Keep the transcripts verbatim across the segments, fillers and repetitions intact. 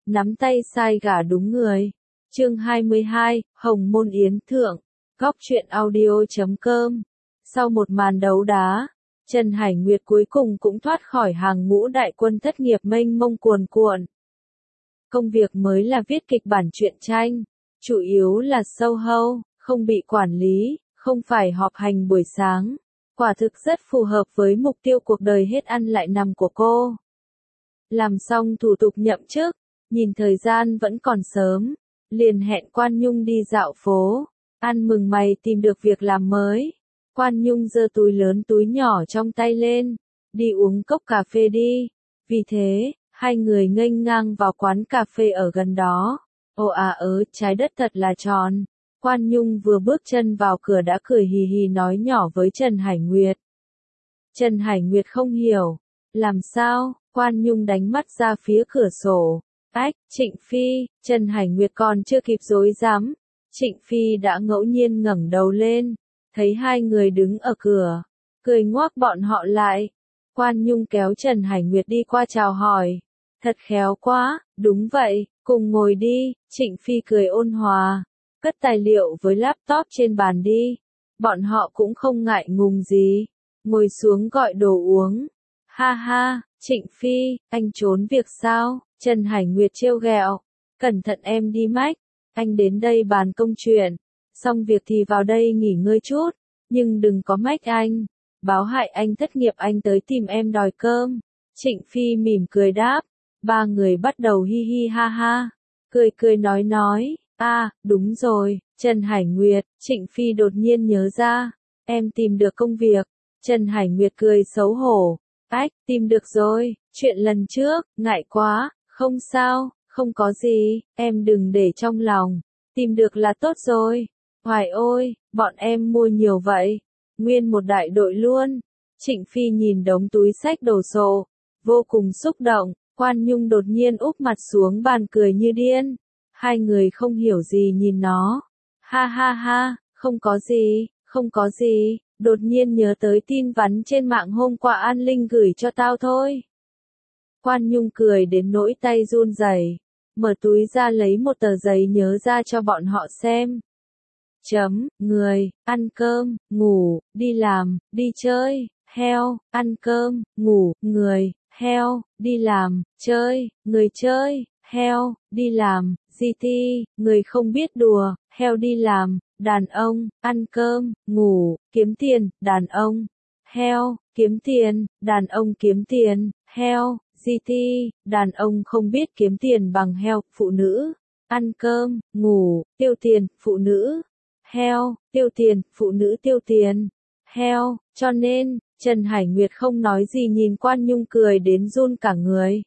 nắm tay sai gả đúng người. Chương hai mươi hai, Hồng Môn Yến Thượng, góc truyện audio chấm com. Sau một màn đấu đá, Trần Hải Nguyệt cuối cùng cũng thoát khỏi hàng ngũ đại quân thất nghiệp mênh mông cuồn cuộn. Công việc mới là viết kịch bản truyện tranh, chủ yếu là Soho, không bị quản lý, không phải họp hành buổi sáng. Quả thực rất phù hợp với mục tiêu cuộc đời hết ăn lại nằm của cô. Làm xong thủ tục nhậm chức, nhìn thời gian vẫn còn sớm, liền hẹn Quan Nhung đi dạo phố, ăn mừng mày tìm được việc làm mới. Quan Nhung giơ túi lớn túi nhỏ trong tay lên, đi uống cốc cà phê đi. Vì thế, hai người nghênh ngang vào quán cà phê ở gần đó. Ồ à ớ, trái đất thật là tròn. Quan Nhung vừa bước chân vào cửa đã cười hì hì nói nhỏ với Trần Hải Nguyệt. Trần Hải Nguyệt không hiểu. Làm sao? Quan Nhung đánh mắt ra phía cửa sổ. Ách, Trịnh Phi, Trần Hải Nguyệt còn chưa kịp dối dám. Trịnh Phi đã ngẫu nhiên ngẩng đầu lên, thấy hai người đứng ở cửa, cười ngoác bọn họ lại. Quan Nhung kéo Trần Hải Nguyệt đi qua chào hỏi. Thật khéo quá, đúng vậy, cùng ngồi đi. Trịnh Phi cười ôn hòa, cất tài liệu với laptop trên bàn đi. Bọn họ cũng không ngại ngùng gì, ngồi xuống gọi đồ uống. Ha ha, Trịnh Phi, anh trốn việc sao? Trần Hải Nguyệt trêu ghẹo. Cẩn thận em đi mách, anh đến đây bàn công chuyện, xong việc thì vào đây nghỉ ngơi chút, nhưng đừng có mách anh, báo hại anh thất nghiệp anh tới tìm em đòi cơm. Trịnh Phi mỉm cười đáp, ba người bắt đầu hi hi ha ha, cười cười nói nói, a à, đúng rồi, Trần Hải Nguyệt, Trịnh Phi đột nhiên nhớ ra, em tìm được công việc. Trần Hải Nguyệt cười xấu hổ, ách, tìm được rồi, chuyện lần trước, ngại quá, không sao, không có gì, em đừng để trong lòng, tìm được là tốt rồi. Hoài ôi, bọn em mua nhiều vậy, nguyên một đại đội luôn. Trịnh Phi nhìn đống túi xách đồ sộ, vô cùng xúc động. Quan Nhung đột nhiên úp mặt xuống bàn cười như điên. Hai người không hiểu gì nhìn nó. Ha ha ha, không có gì, không có gì, đột nhiên nhớ tới tin vắn trên mạng hôm qua An Linh gửi cho tao thôi. Quan Nhung cười đến nỗi tay run rẩy, mở túi ra lấy một tờ giấy nhớ ra cho bọn họ xem. Chấm, người, ăn cơm, ngủ, đi làm, đi chơi, heo, ăn cơm, ngủ, người, heo, đi làm, chơi, người chơi, heo, đi làm, giê tê, người không biết đùa, heo đi làm, đàn ông, ăn cơm, ngủ, kiếm tiền, đàn ông, heo, kiếm tiền, đàn ông kiếm tiền, heo, giê tê, đàn ông không biết kiếm tiền bằng heo, phụ nữ, ăn cơm, ngủ, tiêu tiền, phụ nữ, heo, tiêu tiền, phụ nữ tiêu tiền, heo, cho nên, Trần Hải Nguyệt không nói gì nhìn Quan Nhung cười đến run cả người.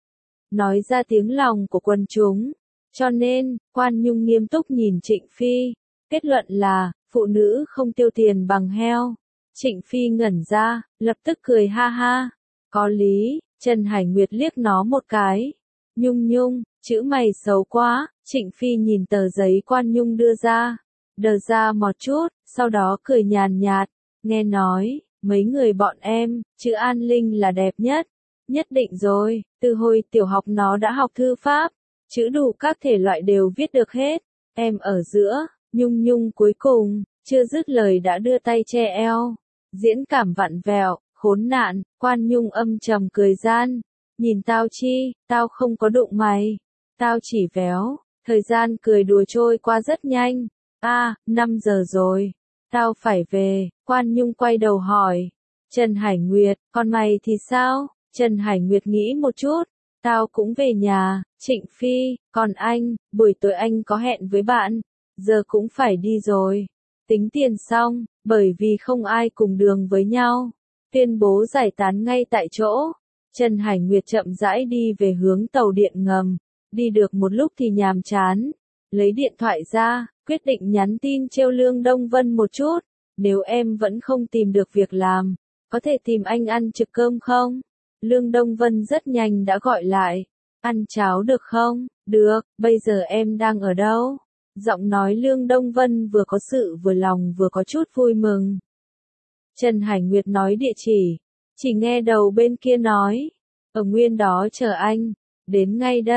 Nói ra tiếng lòng của quần chúng, cho nên, Quan Nhung nghiêm túc nhìn Trịnh Phi, kết luận là, phụ nữ không tiêu tiền bằng heo. Trịnh Phi ngẩn ra, lập tức cười ha ha, có lý. Trần Hải Nguyệt liếc nó một cái. Nhung Nhung, chữ mày xấu quá. Trịnh Phi nhìn tờ giấy Quan Nhung đưa ra, đờ ra một chút, sau đó cười nhàn nhạt, nghe nói, mấy người bọn em, chữ An Linh là đẹp nhất. Nhất định rồi, từ hồi tiểu học nó đã học thư pháp, chữ đủ các thể loại đều viết được hết. Em ở giữa. Nhung Nhung cuối cùng, chưa dứt lời đã đưa tay che eo. Diễn cảm vặn vẹo, khốn nạn. Quan Nhung âm trầm cười gian. Nhìn tao chi, tao không có đụng mày. Tao chỉ véo. Thời gian cười đùa trôi qua rất nhanh. A, à, năm giờ rồi. Tao phải về. Quan Nhung quay đầu hỏi. Trần Hải Nguyệt, còn mày thì sao? Trần Hải Nguyệt nghĩ một chút. Tao cũng về nhà. Trịnh Phi, còn anh, buổi tối anh có hẹn với bạn. Giờ cũng phải đi rồi. Tính tiền xong, bởi vì không ai cùng đường với nhau. Tuyên bố giải tán ngay tại chỗ. Trần Hải Nguyệt chậm rãi đi về hướng tàu điện ngầm. Đi được một lúc thì nhàm chán. Lấy điện thoại ra, quyết định nhắn tin trêu Lương Đông Vân một chút. Nếu em vẫn không tìm được việc làm, có thể tìm anh ăn trực cơm không? Lương Đông Vân rất nhanh đã gọi lại. Ăn cháo được không? Được, bây giờ em đang ở đâu? Giọng nói Lương Đông Vân vừa có sự vừa lòng vừa có chút vui mừng. Trần Hải Nguyệt nói địa chỉ. Chỉ nghe đầu bên kia nói. Ở nguyên đó chờ anh. Đến ngay đây.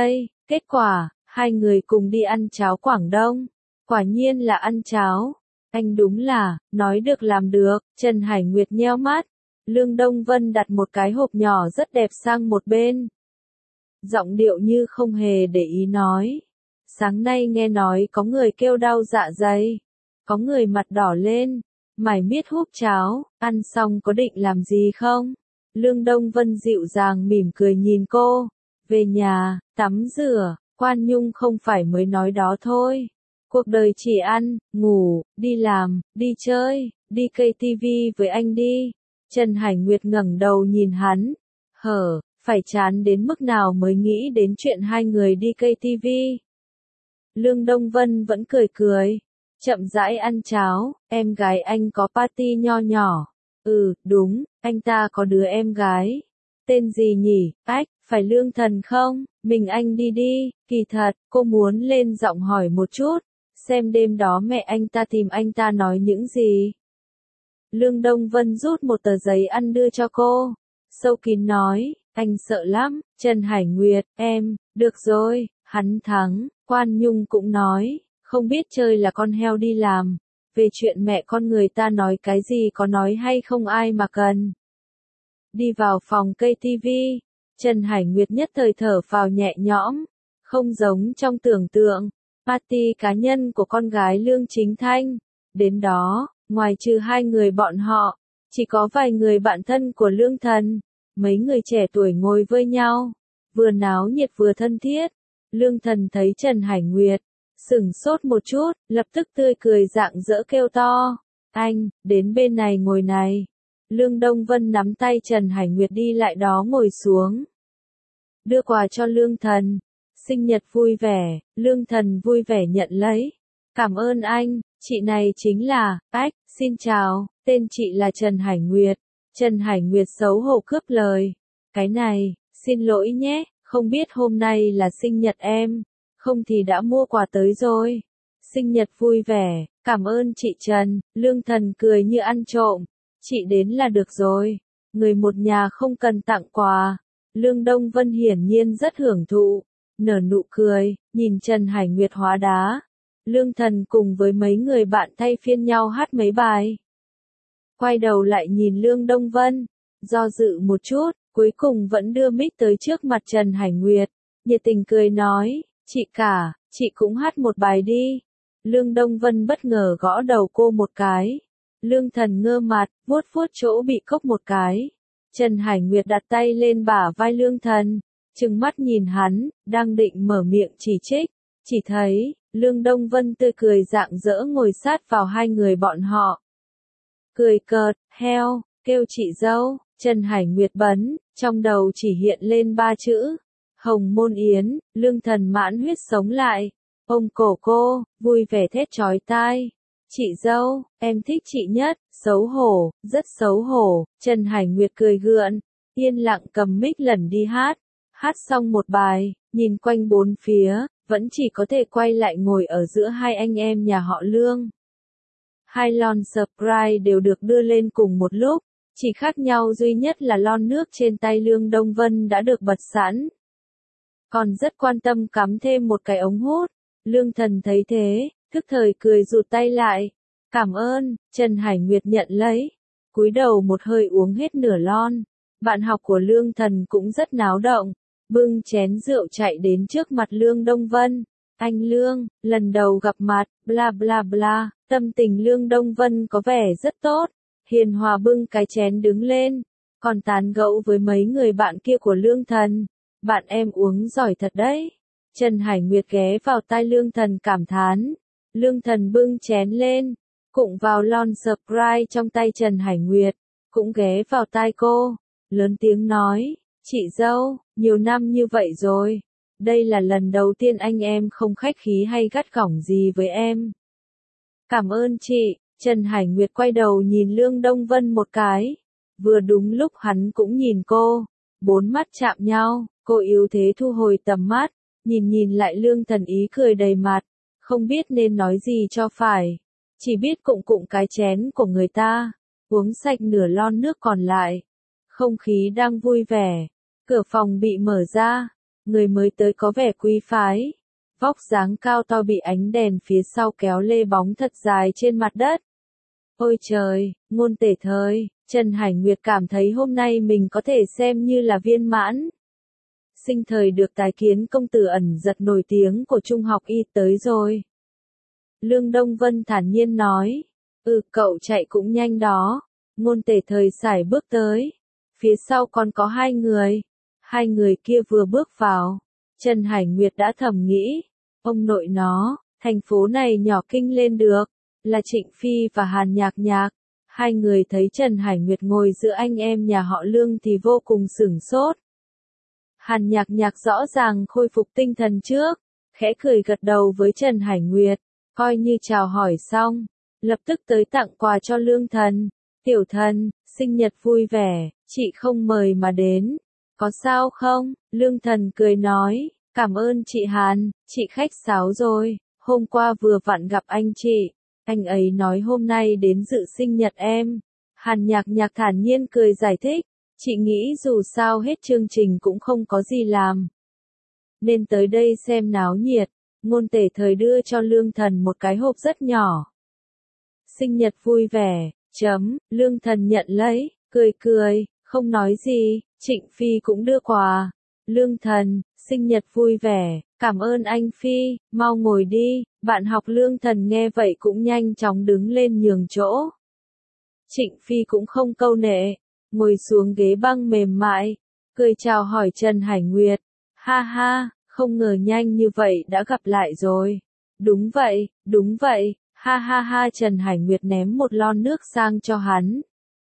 Kết quả, hai người cùng đi ăn cháo Quảng Đông. Quả nhiên là ăn cháo. Anh đúng là, nói được làm được. Trần Hải Nguyệt nheo mắt. Lương Đông Vân đặt một cái hộp nhỏ rất đẹp sang một bên. Giọng điệu như không hề để ý nói. Sáng nay nghe nói có người kêu đau dạ dày. Có người mặt đỏ lên. Mải miết húp cháo, ăn xong có định làm gì không? Lương Đông Vân dịu dàng mỉm cười nhìn cô. Về nhà, tắm rửa, Quan Nhung không phải mới nói đó thôi. Cuộc đời chỉ ăn, ngủ, đi làm, đi chơi, đi cây tivi với anh đi. Trần Hải Nguyệt ngẩng đầu nhìn hắn. Hở, phải chán đến mức nào mới nghĩ đến chuyện hai người đi cây tivi. Lương Đông Vân vẫn cười cười. Chậm rãi ăn cháo, em gái anh có party nho nhỏ. Ừ, đúng, anh ta có đứa em gái. Tên gì nhỉ? Ách, phải Lương Thần không? Mình anh đi đi. Kỳ thật, cô muốn lên giọng hỏi một chút. Xem đêm đó mẹ anh ta tìm anh ta nói những gì. Lương Đông Vân rút một tờ giấy ăn đưa cho cô. Sâu kín nói, anh sợ lắm. Trần Hải Nguyệt, em, được rồi, hắn thắng. Quan Nhung cũng nói, không biết chơi là con heo đi làm. Về chuyện mẹ con người ta nói cái gì có nói hay không ai mà cần. Đi vào phòng cây tivi, Trần Hải Nguyệt nhất thời thở phào nhẹ nhõm. Không giống trong tưởng tượng. Party cá nhân của con gái Lương Chính Thanh. Đến đó, ngoài trừ hai người bọn họ, chỉ có vài người bạn thân của Lương Thần. Mấy người trẻ tuổi ngồi với nhau. Vừa náo nhiệt vừa thân thiết. Lương Thần thấy Trần Hải Nguyệt. Sửng sốt một chút, lập tức tươi cười rạng rỡ kêu to. Anh, đến bên này ngồi này. Lương Đông Vân nắm tay Trần Hải Nguyệt đi lại đó ngồi xuống. Đưa quà cho Lương Thần. Sinh nhật vui vẻ, Lương Thần vui vẻ nhận lấy. Cảm ơn anh, chị này chính là, ách, xin chào, tên chị là Trần Hải Nguyệt. Trần Hải Nguyệt xấu hổ cướp lời. Cái này, xin lỗi nhé, không biết hôm nay là sinh nhật em. Không thì đã mua quà tới rồi. Sinh nhật vui vẻ, cảm ơn chị Trần. Lương Thần cười như ăn trộm. Chị đến là được rồi. Người một nhà không cần tặng quà. Lương Đông Vân hiển nhiên rất hưởng thụ. Nở nụ cười, nhìn Trần Hải Nguyệt hóa đá. Lương Thần cùng với mấy người bạn thay phiên nhau hát mấy bài. Quay đầu lại nhìn Lương Đông Vân. Do dự một chút, cuối cùng vẫn đưa mic tới trước mặt Trần Hải Nguyệt. Nhiệt tình cười nói. Chị cả, chị cũng hát một bài đi. Lương Đông Vân bất ngờ gõ đầu cô một cái. Lương Thần ngơ mặt, vuốt vuốt chỗ bị cốc một cái. Trần Hải Nguyệt đặt tay lên bả vai Lương Thần, trừng mắt nhìn hắn, đang định mở miệng chỉ trích. Chỉ thấy, Lương Đông Vân tươi cười rạng rỡ ngồi sát vào hai người bọn họ. Cười cợt, heo, kêu chị dâu. Trần Hải Nguyệt bấn, trong đầu chỉ hiện lên ba chữ. Hồng Môn Yến. Lương Thần mãn huyết sống lại. Ôm cổ cô, vui vẻ thét chói tai. Chị dâu, em thích chị nhất. Xấu hổ, rất xấu hổ. Trần Hải Nguyệt cười gượng, yên lặng cầm mic lần đi hát. Hát xong một bài, nhìn quanh bốn phía, vẫn chỉ có thể quay lại ngồi ở giữa hai anh em nhà họ Lương. Hai lon Sprite đều được đưa lên cùng một lúc, chỉ khác nhau duy nhất là lon nước trên tay Lương Đông Vân đã được bật sẵn. Còn rất quan tâm cắm thêm một cái ống hút. Lương Thần thấy thế, thức thời cười rụt tay lại. Cảm ơn. Trần Hải Nguyệt nhận lấy. Cúi đầu một hơi uống hết nửa lon. Bạn học của Lương Thần cũng rất náo động. Bưng chén rượu chạy đến trước mặt Lương Đông Vân. Anh Lương, lần đầu gặp mặt, bla bla bla. Tâm tình Lương Đông Vân có vẻ rất tốt. Hiền hòa bưng cái chén đứng lên. Còn tán gẫu với mấy người bạn kia của Lương Thần. Bạn em uống giỏi thật đấy. Trần Hải Nguyệt ghé vào tai Lương Thần cảm thán. Lương Thần bưng chén lên, cụng vào lon Sprite trong tay Trần Hải Nguyệt, cũng ghé vào tai cô, lớn tiếng nói, chị dâu, nhiều năm như vậy rồi, đây là lần đầu tiên anh em không khách khí hay gắt gỏng gì với em. Cảm ơn chị. Trần Hải Nguyệt quay đầu nhìn Lương Đông Vân một cái, vừa đúng lúc hắn cũng nhìn cô, bốn mắt chạm nhau, cô yếu thế thu hồi tầm mắt, nhìn nhìn lại Lương Thần ý cười đầy mặt, không biết nên nói gì cho phải, chỉ biết cụng cụng cái chén của người ta, uống sạch nửa lon nước còn lại. Không khí đang vui vẻ, cửa phòng bị mở ra, Người mới tới có vẻ quý phái. Vóc dáng cao to bị ánh đèn phía sau kéo lê bóng thật dài trên mặt đất. Ôi trời, ngôn tể thời, Trần Hải Nguyệt cảm thấy hôm nay mình có thể xem như là viên mãn. Sinh thời được tái kiến công tử ẩn giật nổi tiếng của Trung học Y tới rồi. Lương Đông Vân thản nhiên nói. Ừ, cậu chạy cũng nhanh đó. Ngôn tể thời sải bước tới. Phía sau còn có hai người. Hai người kia vừa bước vào. Trần Hải Nguyệt đã thầm nghĩ. Ông nội nó, thành phố này nhỏ kinh lên được. Là Trịnh Phi và Hàn Nhạc Nhạc. Hai người thấy Trần Hải Nguyệt ngồi giữa anh em nhà họ Lương thì vô cùng sửng sốt. Hàn Nhạc Nhạc rõ ràng khôi phục tinh thần trước. Khẽ cười gật đầu với Trần Hải Nguyệt. Coi như chào hỏi xong. Lập tức tới tặng quà cho Lương Thần. Tiểu Thần, sinh nhật vui vẻ, chị không mời mà đến. Có sao không? Lương Thần cười nói. Cảm ơn chị Hàn, chị khách sáo rồi. Hôm qua vừa vặn gặp anh chị. Anh ấy nói hôm nay đến dự sinh nhật em. Hàn Nhạc Nhạc thản nhiên cười giải thích. Chị nghĩ dù sao hết chương trình cũng không có gì làm. Nên tới đây xem náo nhiệt. Ngôn tể thời đưa cho Lương Thần một cái hộp rất nhỏ. Sinh nhật vui vẻ, chấm, Lương Thần nhận lấy, cười cười, không nói gì, Trịnh Phi cũng đưa quà. Lương Thần, sinh nhật vui vẻ, cảm ơn anh Phi, mau ngồi đi, bạn học Lương Thần nghe vậy cũng nhanh chóng đứng lên nhường chỗ. Trịnh Phi cũng không câu nệ, ngồi xuống ghế băng mềm mại, cười chào hỏi Trần Hải Nguyệt. Ha ha, không ngờ nhanh như vậy đã gặp lại rồi. Đúng vậy, đúng vậy, ha ha ha Trần Hải Nguyệt ném một lon nước sang cho hắn.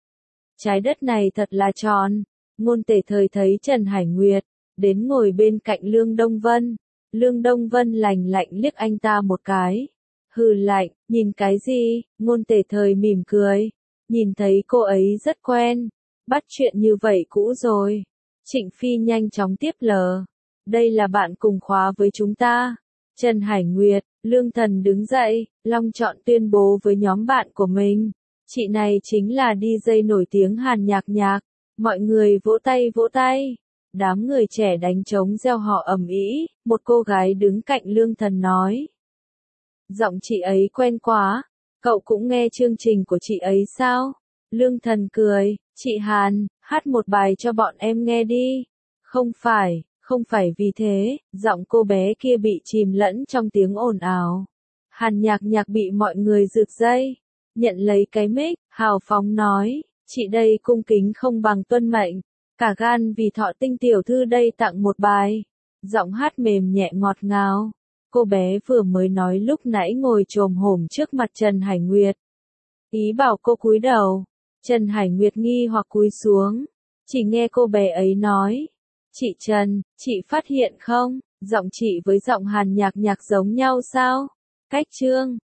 Trái đất này thật là tròn. Ngôn tể thời thấy Trần Hải Nguyệt, đến ngồi bên cạnh Lương Đông Vân. Lương Đông Vân lành lạnh liếc anh ta một cái. Hừ lạnh, nhìn cái gì? Ngôn tể thời mỉm cười. Nhìn thấy cô ấy rất quen. Bắt chuyện như vậy cũ rồi. Trịnh Phi nhanh chóng tiếp lờ. Đây là bạn cùng khóa với chúng ta. Trần Hải Nguyệt, Lương Thần đứng dậy, long trọng tuyên bố với nhóm bạn của mình. Chị này chính là đi jây nổi tiếng Hàn Nhạc Nhạc. Mọi người vỗ tay vỗ tay. Đám người trẻ đánh trống reo hò ầm ĩ. Một cô gái đứng cạnh Lương Thần nói. Giọng chị ấy quen quá. Cậu cũng nghe chương trình của chị ấy sao? Lương Thần cười. Chị Hàn, hát một bài cho bọn em nghe đi. Không phải, không phải vì thế. Giọng cô bé kia bị chìm lẫn trong tiếng ồn ào. Hàn Nhạc Nhạc bị mọi người rượt dây. Nhận lấy cái mic, hào phóng nói. Chị đây cung kính không bằng tuân mệnh. Cả gan vì Thọ Tinh tiểu thư đây tặng một bài. Giọng hát mềm nhẹ ngọt ngào. Cô bé vừa mới nói lúc nãy ngồi chồm hổm trước mặt Trần Hải Nguyệt. Ý bảo cô cúi đầu. Trần Hải Nguyệt nghi hoặc cúi xuống. Chỉ nghe cô bé ấy nói. Chị Trần, chị phát hiện không? Giọng chị với giọng Hàn Nhạc Nhạc giống nhau sao? Cách chương.